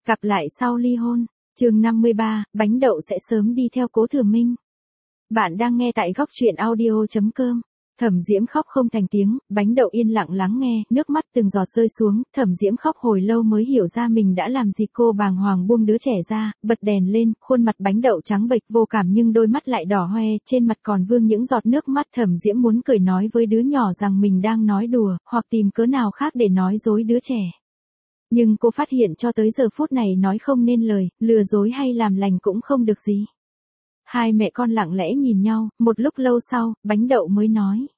Cặp lại sau ly hôn. Chương 53, bánh đậu sẽ sớm đi theo Cố Thừa Minh. Bạn đang nghe tại góc truyện audio.com. Thẩm Diễm khóc không thành tiếng, bánh đậu yên lặng lắng nghe, nước mắt từng giọt rơi xuống, Thẩm Diễm khóc hồi lâu mới hiểu ra mình đã làm gì. Cô bàng hoàng buông đứa trẻ ra, bật đèn lên, khuôn mặt bánh đậu trắng bệch vô cảm nhưng đôi mắt lại đỏ hoe, trên mặt còn vương những giọt nước mắt. Thẩm Diễm muốn cười nói với đứa nhỏ rằng mình đang nói đùa, hoặc tìm cớ nào khác để nói dối đứa trẻ. Nhưng cô phát hiện cho tới giờ phút này nói không nên lời, lừa dối hay làm lành cũng không được gì. Hai mẹ con lặng lẽ nhìn nhau, một lúc lâu sau, bánh đậu mới nói.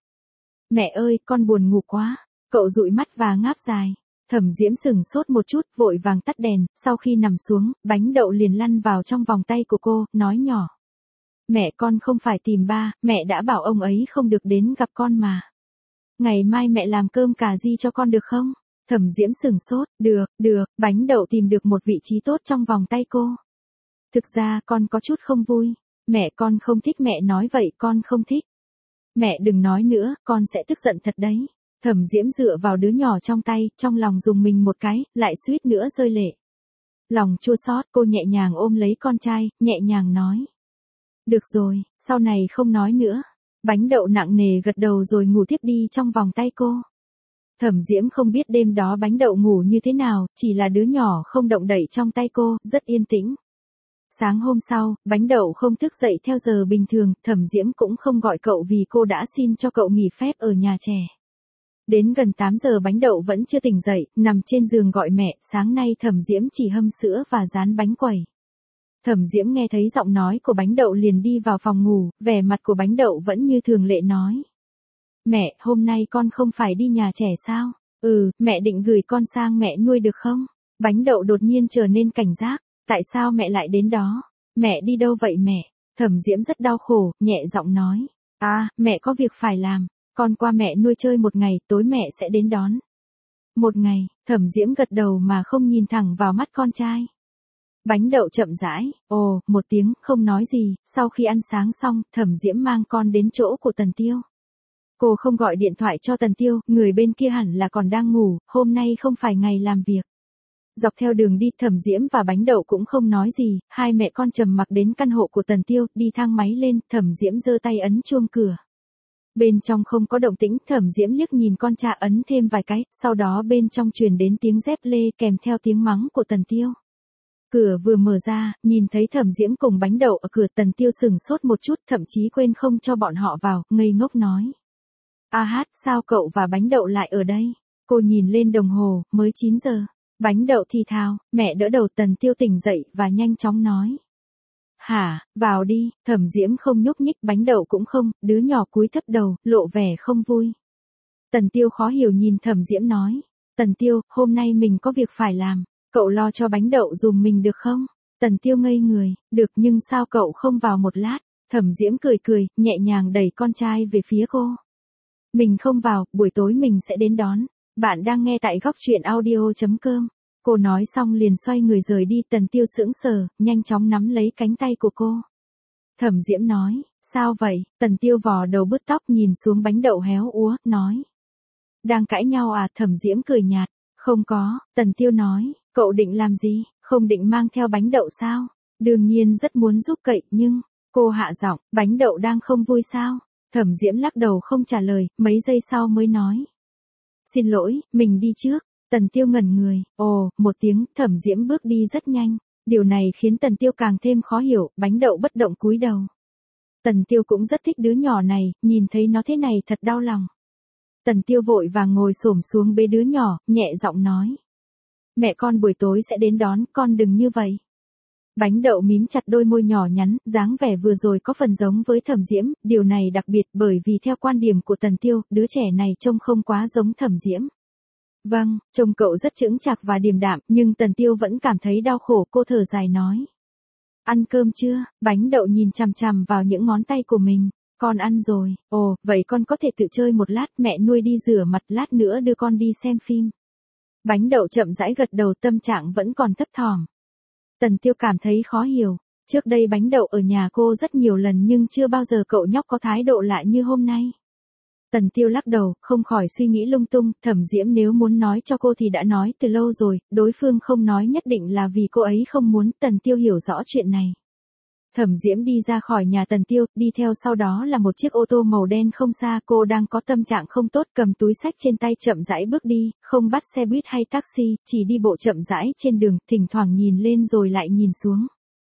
Mẹ ơi, con buồn ngủ quá. Cậu dụi mắt và ngáp dài. Thẩm Diễm sửng sốt một chút, vội vàng tắt đèn, sau khi nằm xuống, bánh đậu liền lăn vào trong vòng tay của cô, nói nhỏ. Mẹ con không phải tìm ba, mẹ đã bảo ông ấy không được đến gặp con mà. Ngày mai mẹ làm cơm cà ri cho con được không? Thẩm Diễm sửng sốt, được, bánh đậu tìm được một vị trí tốt trong vòng tay cô. Thực ra con có chút không vui. Mẹ con không thích. Mẹ nói vậy con không thích. Mẹ đừng nói nữa, con sẽ tức giận thật đấy. Thẩm Diễm dựa vào đứa nhỏ trong tay, trong lòng rùng mình một cái, lại suýt nữa rơi lệ. Lòng chua xót, cô nhẹ nhàng ôm lấy con trai, nhẹ nhàng nói. Được rồi, sau này không nói nữa. Bánh đậu nặng nề gật đầu rồi ngủ tiếp đi trong vòng tay cô. Thẩm Diễm không biết đêm đó bánh đậu ngủ như thế nào, chỉ là đứa nhỏ không động đậy trong tay cô, rất yên tĩnh. Sáng hôm sau, bánh đậu không thức dậy theo giờ bình thường, Thẩm Diễm cũng không gọi cậu vì cô đã xin cho cậu nghỉ phép ở nhà trẻ. Đến gần 8 giờ bánh đậu vẫn chưa tỉnh dậy, nằm trên giường gọi mẹ, sáng nay Thẩm Diễm chỉ hâm sữa và rán bánh quẩy. Thẩm Diễm nghe thấy giọng nói của bánh đậu liền đi vào phòng ngủ, vẻ mặt của bánh đậu vẫn như thường lệ nói. Mẹ, hôm nay con không phải đi nhà trẻ sao? Mẹ định gửi con sang mẹ nuôi được không? Bánh đậu đột nhiên trở nên cảnh giác. Tại sao mẹ lại đến đó? Mẹ đi đâu vậy mẹ? Thẩm Diễm rất đau khổ, nhẹ giọng nói. Mẹ có việc phải làm. Con qua mẹ nuôi chơi một ngày, tối mẹ sẽ đến đón. Một ngày, Thẩm Diễm gật đầu mà không nhìn thẳng vào mắt con trai. Bánh đậu chậm rãi, một tiếng, không nói gì. Sau khi ăn sáng xong, Thẩm Diễm mang con đến chỗ của Tần Tiêu. Cô không gọi điện thoại cho Tần Tiêu, người bên kia hẳn là còn đang ngủ, hôm nay không phải ngày làm việc. Dọc theo đường đi, Thẩm Diễm và bánh đậu cũng không nói gì, hai mẹ con trầm mặc đến căn hộ của Tần Tiêu, đi thang máy lên, Thẩm Diễm giơ tay ấn chuông cửa. Bên trong không có động tĩnh, Thẩm Diễm liếc nhìn con trai ấn thêm vài cái, sau đó bên trong truyền đến tiếng dép lê kèm theo tiếng mắng của Tần Tiêu. Cửa vừa mở ra, nhìn thấy Thẩm Diễm cùng bánh đậu ở cửa, Tần Tiêu sửng sốt một chút, thậm chí quên không cho bọn họ vào, ngây ngốc nói. Sao cậu và bánh đậu lại ở đây? Cô nhìn lên đồng hồ, mới 9 giờ. Bánh đậu thì thào, mẹ đỡ đầu. Tần Tiêu tỉnh dậy và nhanh chóng nói. Hả, vào đi. Thẩm Diễm không nhúc nhích, bánh đậu cũng không, đứa nhỏ cúi thấp đầu, lộ vẻ không vui. Tần Tiêu khó hiểu nhìn Thẩm Diễm nói. Tần Tiêu, hôm nay mình có việc phải làm, cậu lo cho bánh đậu dùm mình được không? Tần Tiêu ngây người, được nhưng sao cậu không vào một lát? Thẩm Diễm cười, nhẹ nhàng đẩy con trai về phía cô. Mình không vào, buổi tối mình sẽ đến đón. Bạn đang nghe tại góc truyện audio.com. Cô nói xong liền xoay người rời đi. Tần Tiêu sững sờ, nhanh chóng nắm lấy cánh tay của cô. Thẩm Diễm nói, sao vậy? Tần Tiêu vò đầu bứt tóc nhìn xuống bánh đậu héo úa, nói. Đang cãi nhau à? Thẩm Diễm cười nhạt, không có. Tần Tiêu nói, cậu định làm gì? Không định mang theo bánh đậu sao? Đương nhiên rất muốn giúp cậy, nhưng, cô hạ giọng, bánh đậu đang không vui sao? Thẩm Diễm lắc đầu không trả lời, mấy giây sau mới nói. Xin lỗi, mình đi trước. Tần Tiêu ngẩn người, một tiếng, Thẩm Diễm bước đi rất nhanh. Điều này khiến Tần Tiêu càng thêm khó hiểu, bánh đậu bất động cúi đầu. Tần Tiêu cũng rất thích đứa nhỏ này, nhìn thấy nó thế này thật đau lòng. Tần Tiêu vội vàng ngồi xổm xuống bế đứa nhỏ, nhẹ giọng nói. Mẹ con buổi tối sẽ đến đón, con đừng như vậy. Bánh đậu mím chặt đôi môi nhỏ nhắn, dáng vẻ vừa rồi có phần giống với Thẩm Diễm, điều này đặc biệt bởi vì theo quan điểm của Tần Tiêu, đứa trẻ này trông không quá giống Thẩm Diễm. Vâng, trông cậu rất chững chạc và điềm đạm, nhưng Tần Tiêu vẫn cảm thấy đau khổ, cô thở dài nói. Ăn cơm chưa? Bánh đậu nhìn chằm chằm vào những ngón tay của mình. Con ăn rồi, vậy con có thể tự chơi một lát, mẹ nuôi đi rửa mặt, lát nữa đưa con đi xem phim. Bánh đậu chậm rãi gật đầu, tâm trạng vẫn còn thấp thỏm. Tần Tiêu cảm thấy khó hiểu, trước đây bánh đậu ở nhà cô rất nhiều lần nhưng chưa bao giờ cậu nhóc có thái độ lạ như hôm nay. Tần Tiêu lắc đầu, không khỏi suy nghĩ lung tung, Thẩm Diễm nếu muốn nói cho cô thì đã nói từ lâu rồi, đối phương không nói nhất định là vì cô ấy không muốn, Tần Tiêu hiểu rõ chuyện này. Thẩm Diễm đi ra khỏi nhà Tần Tiêu, đi theo sau đó là một chiếc ô tô màu đen không xa, cô đang có tâm trạng không tốt, cầm túi xách trên tay chậm rãi bước đi, không bắt xe buýt hay taxi, chỉ đi bộ chậm rãi trên đường, thỉnh thoảng nhìn lên rồi lại nhìn xuống.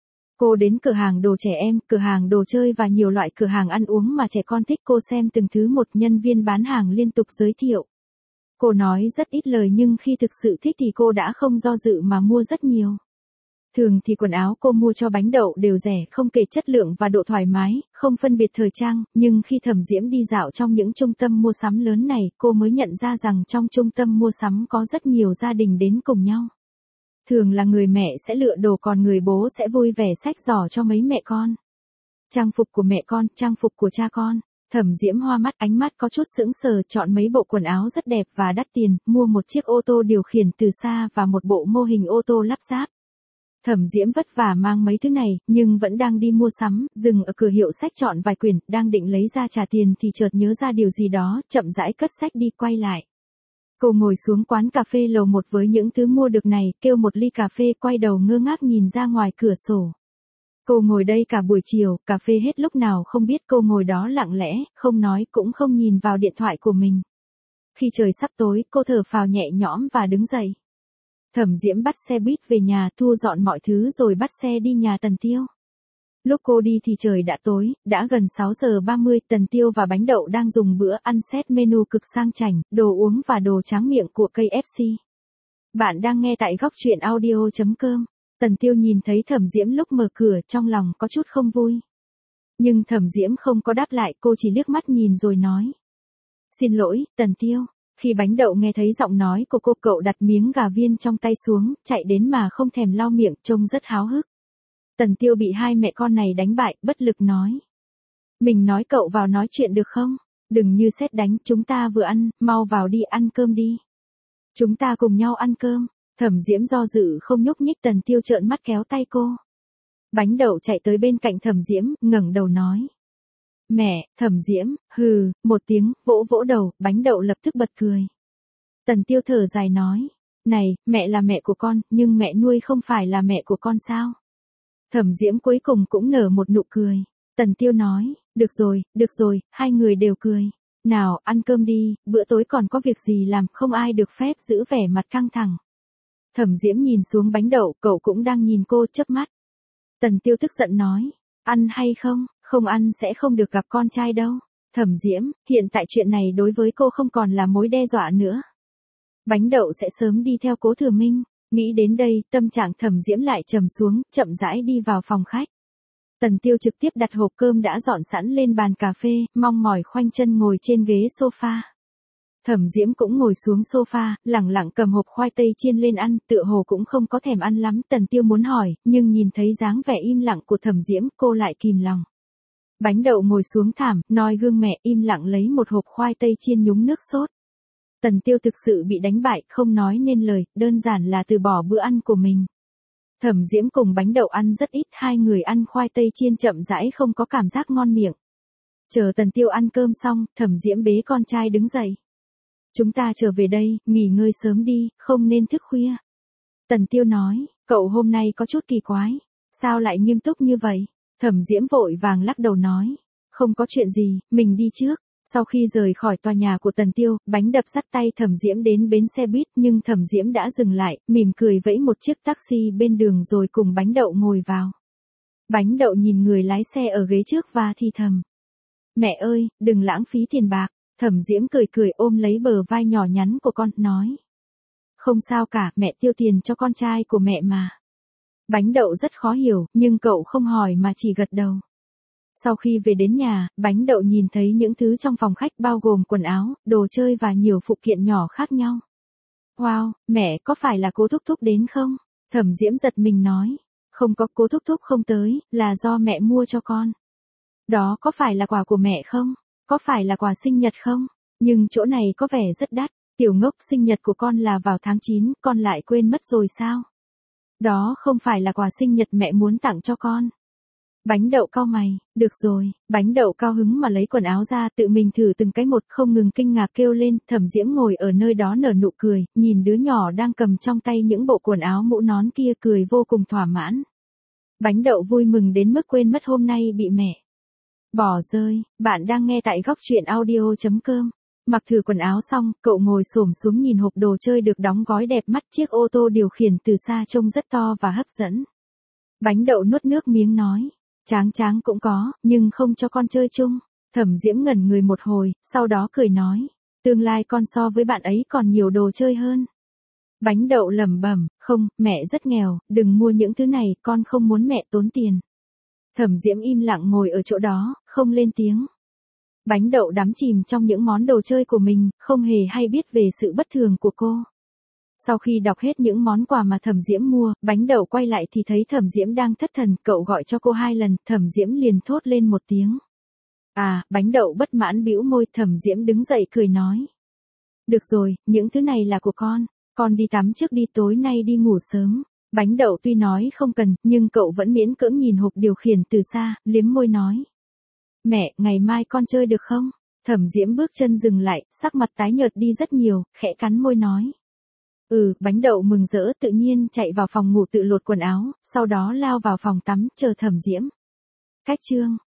Cô đến cửa hàng đồ trẻ em, cửa hàng đồ chơi và nhiều loại cửa hàng ăn uống mà trẻ con thích, cô xem từng thứ một, nhân viên bán hàng liên tục giới thiệu. Cô nói rất ít lời nhưng khi thực sự thích thì cô đã không do dự mà mua rất nhiều. Thường thì quần áo cô mua cho Bánh Đậu đều rẻ, không kể chất lượng và độ thoải mái, không phân biệt thời trang, nhưng khi Thẩm Diễm đi dạo trong những trung tâm mua sắm lớn này, cô mới nhận ra rằng trong trung tâm mua sắm có rất nhiều gia đình đến cùng nhau. Thường là người mẹ sẽ lựa đồ còn người bố sẽ vui vẻ xách giỏ cho mấy mẹ con. Trang phục của mẹ con, trang phục của cha con. Thẩm Diễm hoa mắt, ánh mắt có chút sững sờ, chọn mấy bộ quần áo rất đẹp và đắt tiền, mua một chiếc ô tô điều khiển từ xa và một bộ mô hình ô tô lắp ráp. Thẩm Diễm vất vả mang mấy thứ này, nhưng vẫn đang đi mua sắm, dừng ở cửa hiệu sách chọn vài quyển, đang định lấy ra trả tiền thì chợt nhớ ra điều gì đó, chậm rãi cất sách đi quay lại. Cô ngồi xuống quán cà phê lầu 1 với những thứ mua được này, kêu một ly cà phê, quay đầu ngơ ngác nhìn ra ngoài cửa sổ. Cô ngồi đây cả buổi chiều, cà phê hết lúc nào không biết, cô ngồi đó lặng lẽ, không nói cũng không nhìn vào điện thoại của mình. Khi trời sắp tối, cô thở phào nhẹ nhõm và đứng dậy. Thẩm Diễm bắt xe buýt về nhà, thu dọn mọi thứ rồi bắt xe đi nhà Tần Tiêu. Lúc cô đi thì trời đã tối, đã gần 6 giờ 30, Tần Tiêu và Bánh Đậu đang dùng bữa ăn set menu cực sang chảnh, đồ uống và đồ tráng miệng của KFC. Bạn đang nghe tại góc truyện audio.com. Tần Tiêu nhìn thấy Thẩm Diễm lúc mở cửa, trong lòng có chút không vui. Nhưng Thẩm Diễm không có đáp lại, cô chỉ liếc mắt nhìn rồi nói. Xin lỗi, Tần Tiêu. Khi Bánh Đậu nghe thấy giọng nói của cô, cậu đặt miếng gà viên trong tay xuống, chạy đến mà không thèm lau miệng, trông rất háo hức. Tần Tiêu bị hai mẹ con này đánh bại, bất lực nói. Mình nói cậu vào nói chuyện được không? Đừng như sét đánh, chúng ta vừa ăn, mau vào đi ăn cơm đi. Chúng ta cùng nhau ăn cơm. Thẩm Diễm do dự không nhúc nhích, Tần Tiêu trợn mắt kéo tay cô. Bánh Đậu chạy tới bên cạnh Thẩm Diễm, ngẩng đầu nói. Mẹ, Thẩm Diễm, hừ, một tiếng, vỗ vỗ đầu, Bánh Đậu lập tức bật cười. Tần Tiêu thở dài nói. Này, mẹ là mẹ của con, nhưng mẹ nuôi không phải là mẹ của con sao? Thẩm Diễm cuối cùng cũng nở một nụ cười. Tần Tiêu nói, được rồi, hai người đều cười. Nào, ăn cơm đi, bữa tối còn có việc gì làm, không ai được phép giữ vẻ mặt căng thẳng. Thẩm Diễm nhìn xuống Bánh Đậu, cậu cũng đang nhìn cô, chớp mắt. Tần Tiêu tức giận nói, ăn hay không, không ăn sẽ không được gặp con trai đâu. Thẩm Diễm, hiện tại chuyện này đối với cô không còn là mối đe dọa nữa. Bánh Đậu sẽ sớm đi theo Cố Thừa Minh. Nghĩ đến đây, tâm trạng Thẩm Diễm lại trầm xuống, chậm rãi đi vào phòng khách. Tần Tiêu trực tiếp đặt hộp cơm đã dọn sẵn lên bàn cà phê, mong mỏi khoanh chân ngồi trên ghế sofa. Thẩm Diễm cũng ngồi xuống sofa, lẳng lặng cầm hộp khoai tây chiên lên ăn, tựa hồ cũng không có thèm ăn lắm. Tần Tiêu muốn hỏi, nhưng nhìn thấy dáng vẻ im lặng của Thẩm Diễm, cô lại kìm lòng. Bánh Đậu ngồi xuống thảm, noi gương mẹ, im lặng lấy một hộp khoai tây chiên nhúng nước sốt. Tần Tiêu thực sự bị đánh bại, không nói nên lời, đơn giản là từ bỏ bữa ăn của mình. Thẩm Diễm cùng Bánh Đậu ăn rất ít, hai người ăn khoai tây chiên chậm rãi không có cảm giác ngon miệng. Chờ Tần Tiêu ăn cơm xong, Thẩm Diễm bế con trai đứng dậy. Chúng ta trở về đây, nghỉ ngơi sớm đi, không nên thức khuya. Tần Tiêu nói, cậu hôm nay có chút kỳ quái, sao lại nghiêm túc như vậy? Thẩm Diễm vội vàng lắc đầu nói, không có chuyện gì, mình đi trước. Sau khi rời khỏi tòa nhà của Tần Tiêu, Bánh Đập dắt tay Thẩm Diễm đến bến xe buýt, nhưng Thẩm Diễm đã dừng lại, mỉm cười vẫy một chiếc taxi bên đường rồi cùng Bánh Đậu ngồi vào. Bánh Đậu nhìn người lái xe ở ghế trước và thì thầm. Mẹ ơi, đừng lãng phí tiền bạc. Thẩm Diễm cười cười ôm lấy bờ vai nhỏ nhắn của con, nói. Không sao cả, mẹ tiêu tiền cho con trai của mẹ mà. Bánh Đậu rất khó hiểu, nhưng cậu không hỏi mà chỉ gật đầu. Sau khi về đến nhà, Bánh Đậu nhìn thấy những thứ trong phòng khách bao gồm quần áo, đồ chơi và nhiều phụ kiện nhỏ khác nhau. Wow, mẹ, có phải là Cố Thúc Thúc đến không? Thẩm Diễm giật mình nói. Không có, Cố Thúc Thúc không tới, là do mẹ mua cho con. Đó có phải là quà của mẹ không? Có phải là quà sinh nhật không? Nhưng chỗ này có vẻ rất đắt. Tiểu ngốc, sinh nhật của con là vào tháng 9, con lại quên mất rồi sao? Đó không phải là quà sinh nhật mẹ muốn tặng cho con. Bánh đậu cau mày, được rồi, bánh đậu cao hứng mà lấy quần áo ra tự mình thử từng cái một không ngừng kinh ngạc kêu lên, Thẩm Diễm ngồi ở nơi đó nở nụ cười, nhìn đứa nhỏ đang cầm trong tay những bộ quần áo mũ nón kia cười vô cùng thỏa mãn. Bánh đậu vui mừng đến mức quên mất hôm nay bị mẹ bỏ rơi, bạn đang nghe tại góc truyện audio.com. Mặc thử quần áo xong, cậu ngồi xổm xuống nhìn hộp đồ chơi được đóng gói đẹp mắt, chiếc ô tô điều khiển từ xa trông rất to và hấp dẫn. Bánh đậu nuốt nước miếng nói, Tráng Tráng cũng có, nhưng không cho con chơi chung. Thẩm Diễm ngẩn người một hồi, sau đó cười nói, tương lai con so với bạn ấy còn nhiều đồ chơi hơn. Bánh đậu lẩm bẩm, không, mẹ rất nghèo, đừng mua những thứ này, con không muốn mẹ tốn tiền. Thẩm Diễm im lặng ngồi ở chỗ đó, không lên tiếng. Bánh đậu đắm chìm trong những món đồ chơi của mình, không hề hay biết về sự bất thường của cô. Sau khi đọc hết những món quà mà Thẩm Diễm mua, bánh đậu quay lại thì thấy Thẩm Diễm đang thất thần, cậu gọi cho cô 2 lần, Thẩm Diễm liền thốt lên một tiếng. À, bánh đậu bất mãn bĩu môi, Thẩm Diễm đứng dậy cười nói. Được rồi, những thứ này là của con đi tắm trước đi, tối nay đi ngủ sớm. Bánh đậu tuy nói không cần, nhưng cậu vẫn miễn cưỡng nhìn hộp điều khiển từ xa, liếm môi nói. Mẹ, ngày mai con chơi được không? Thẩm Diễm bước chân dừng lại, sắc mặt tái nhợt đi rất nhiều, khẽ cắn môi nói. Bánh đậu mừng rỡ tự nhiên chạy vào phòng ngủ tự lột quần áo, sau đó lao vào phòng tắm, chờ Thẩm Diễm. Cách chương